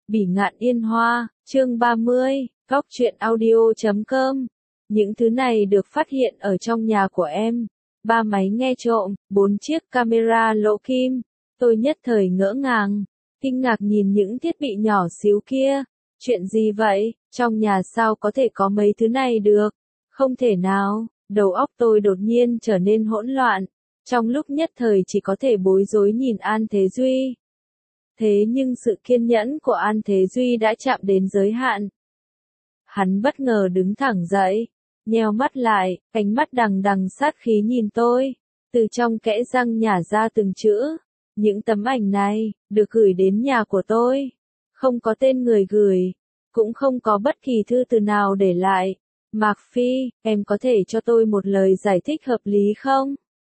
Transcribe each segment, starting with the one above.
Bỉ ngạn yên hoa, chương 30, góc truyện audio.com. Những thứ này được phát hiện ở trong nhà của em. 3 máy nghe trộm, 4 chiếc camera lỗ kim. Tôi nhất thời ngỡ ngàng, kinh ngạc nhìn những thiết bị nhỏ xíu kia. Chuyện gì vậy? Trong nhà sao có thể có mấy thứ này được? Không thể nào, đầu óc tôi đột nhiên trở nên hỗn loạn. Trong lúc nhất thời chỉ có thể bối rối nhìn An Thế Duy. Thế nhưng sự kiên nhẫn của An Thế Duy đã chạm đến giới hạn. Hắn bất ngờ đứng thẳng dậy, nheo mắt lại, ánh mắt đằng đằng sát khí nhìn tôi, từ trong kẽ răng nhả ra từng chữ. Những tấm ảnh này, được gửi đến nhà của tôi. Không có tên người gửi, cũng không có bất kỳ thư từ nào để lại. Mạc Phi, em có thể cho tôi một lời giải thích hợp lý không?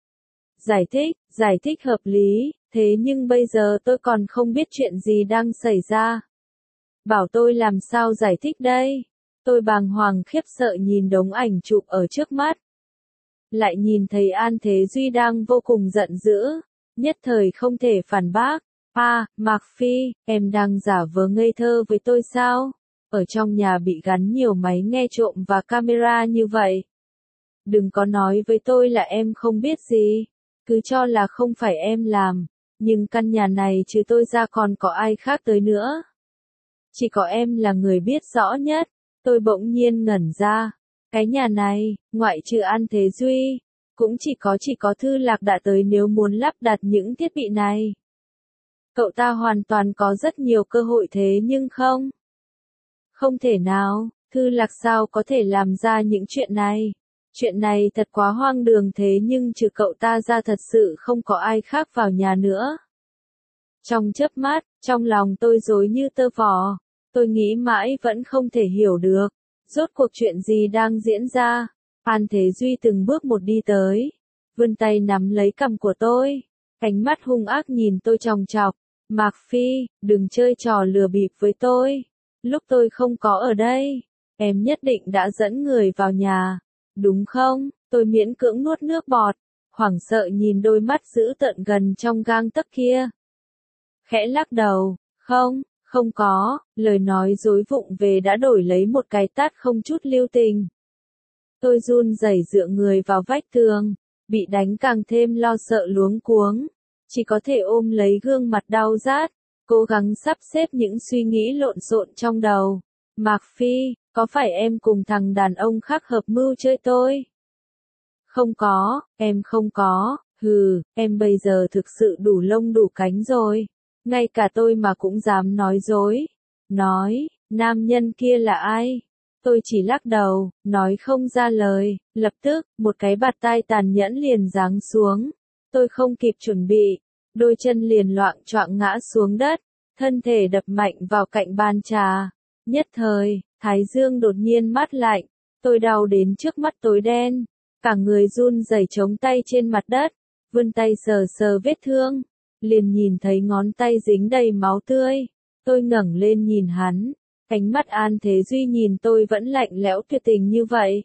Giải thích hợp lý, thế nhưng bây giờ tôi còn không biết chuyện gì đang xảy ra. Bảo tôi làm sao giải thích đây? Tôi bàng hoàng khiếp sợ nhìn đống ảnh chụp ở trước mắt. Lại nhìn thấy An Thế Duy đang vô cùng giận dữ, nhất thời không thể phản bác. Mạc Phi, em đang giả vờ ngây thơ với tôi sao? Ở trong nhà bị gắn nhiều máy nghe trộm và camera như vậy. Đừng có nói với tôi là em không biết gì. Cứ cho là không phải em làm, nhưng căn nhà này trừ tôi ra còn có ai khác tới nữa. Chỉ có em là người biết rõ nhất. Tôi bỗng nhiên ngẩn ra. Cái nhà này, ngoại trừ An Thế Duy, cũng chỉ có Thư Lạc đã tới nếu muốn lắp đặt những thiết bị này. Cậu ta hoàn toàn có rất nhiều cơ hội thế nhưng không. Không thể nào, Thư Lạc sao có thể làm ra những chuyện này. Chuyện này thật quá hoang đường thế nhưng trừ cậu ta ra thật sự không có ai khác vào nhà nữa. Trong chớp mắt, trong lòng tôi rối như tơ vò. Tôi nghĩ mãi vẫn không thể hiểu được. Rốt cuộc chuyện gì đang diễn ra. An Thế Duy từng bước một đi tới. Vươn tay nắm lấy cằm của tôi. Ánh mắt hung ác nhìn tôi chòng chọc. Mạc Phi, đừng chơi trò lừa bịp với tôi. Lúc tôi không có ở đây, em nhất định đã dẫn người vào nhà. Đúng không? Tôi miễn cưỡng nuốt nước bọt, hoảng sợ nhìn đôi mắt dữ tợn gần trong gang tấc kia. Khẽ lắc đầu, không có, lời nói dối vụng về đã đổi lấy một cái tát không chút lưu tình. Tôi run rẩy dựa người vào vách tường, bị đánh càng thêm lo sợ luống cuống, chỉ có thể ôm lấy gương mặt đau rát, cố gắng sắp xếp những suy nghĩ lộn xộn trong đầu. Mạc Phi, có phải em cùng thằng đàn ông khác hợp mưu chơi tôi? Không có, em không có, em bây giờ thực sự đủ lông đủ cánh rồi. Ngay cả tôi mà cũng dám nói dối. Nói, nam nhân kia là ai? Tôi chỉ lắc đầu, nói không ra lời. Lập tức, một cái bạt tai tàn nhẫn liền giáng xuống. Tôi không kịp chuẩn bị, đôi chân liền loạng choạng ngã xuống đất, thân thể đập mạnh vào cạnh bàn trà. Nhất thời, thái dương đột nhiên mát lạnh, tôi đau đến trước mắt tối đen, cả người run rẩy chống tay trên mặt đất, vươn tay sờ sờ vết thương, liền nhìn thấy ngón tay dính đầy máu tươi. Tôi ngẩng lên nhìn hắn, ánh mắt An Thế Duy nhìn tôi vẫn lạnh lẽo tuyệt tình như vậy.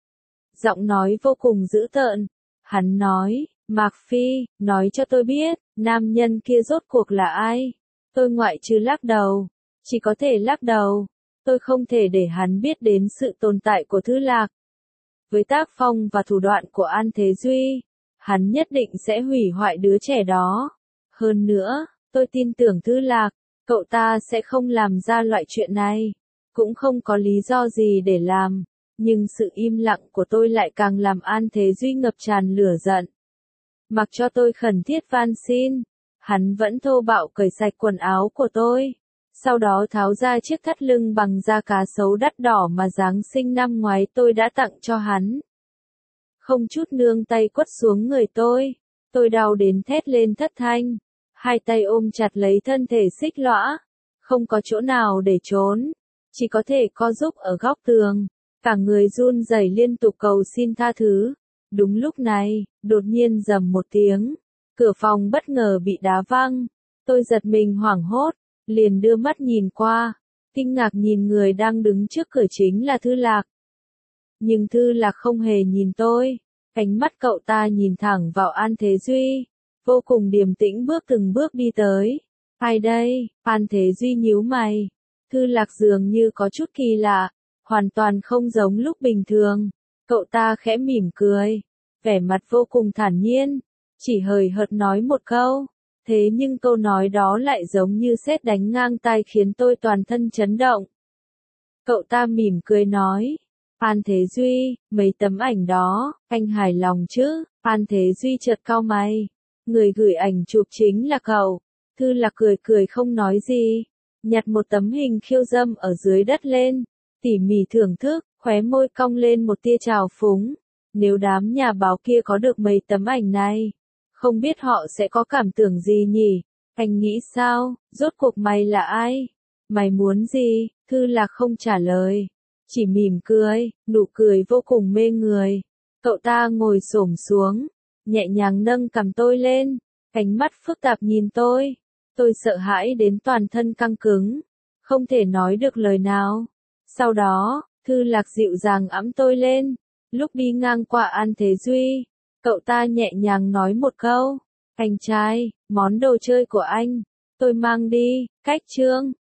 Giọng nói vô cùng dữ tợn, hắn nói, Mạc Phi, nói cho tôi biết, nam nhân kia rốt cuộc là ai? Tôi ngoại trừ lắc đầu, chỉ có thể lắc đầu. Tôi không thể để hắn biết đến sự tồn tại của Thư Lạc. Với tác phong và thủ đoạn của An Thế Duy, hắn nhất định sẽ hủy hoại đứa trẻ đó. Hơn nữa, tôi tin tưởng Thư Lạc, cậu ta sẽ không làm ra loại chuyện này. Cũng không có lý do gì để làm. Nhưng sự im lặng của tôi lại càng làm An Thế Duy ngập tràn lửa giận. Mặc cho tôi khẩn thiết van xin, hắn vẫn thô bạo cởi sạch quần áo của tôi. Sau đó tháo ra chiếc thắt lưng bằng da cá sấu đắt đỏ mà Giáng sinh năm ngoái tôi đã tặng cho hắn. Không chút nương tay quất xuống người tôi đau đến thét lên thất thanh. Hai tay ôm chặt lấy thân thể xích lõa, không có chỗ nào để trốn, chỉ có thể co giúp ở góc tường, cả người run rẩy liên tục cầu xin tha thứ. Đúng lúc này, đột nhiên rầm một tiếng, cửa phòng bất ngờ bị đá văng, tôi giật mình hoảng hốt. Liền đưa mắt nhìn qua, kinh ngạc nhìn người đang đứng trước cửa chính là Thư Lạc. Nhưng Thư Lạc không hề nhìn tôi, ánh mắt cậu ta nhìn thẳng vào An Thế Duy, vô cùng điềm tĩnh bước từng bước đi tới. Ai đây? An Thế Duy nhíu mày. Thư Lạc dường như có chút kỳ lạ, hoàn toàn không giống lúc bình thường. Cậu ta khẽ mỉm cười, vẻ mặt vô cùng thản nhiên, chỉ hời hợt nói một câu. Thế nhưng câu nói đó lại giống như sét đánh ngang tai khiến tôi toàn thân chấn động. Cậu ta mỉm cười nói, An Thế Duy, mấy tấm ảnh đó, anh hài lòng chứ? An Thế Duy chợt cau mày. Người gửi ảnh chụp chính là cậu. Thư Lạc cười cười không nói gì, nhặt một tấm hình khiêu dâm ở dưới đất lên, tỉ mỉ thưởng thức, khóe môi cong lên một tia trào phúng. Nếu đám nhà báo kia có được mấy tấm ảnh này, không biết họ sẽ có cảm tưởng gì nhỉ? Anh nghĩ sao? Rốt cuộc mày là ai? Mày muốn gì? Thư Lạc không trả lời, chỉ mỉm cười, nụ cười vô cùng mê người. Cậu ta ngồi xổm xuống, nhẹ nhàng nâng cằm tôi lên, ánh mắt phức tạp nhìn tôi. Tôi sợ hãi đến toàn thân căng cứng, không thể nói được lời nào. Sau đó, Thư Lạc dịu dàng ẵm tôi lên. Lúc đi ngang qua An Thế Duy, cậu ta nhẹ nhàng nói một câu, anh trai, món đồ chơi của anh, tôi mang đi. Cách chương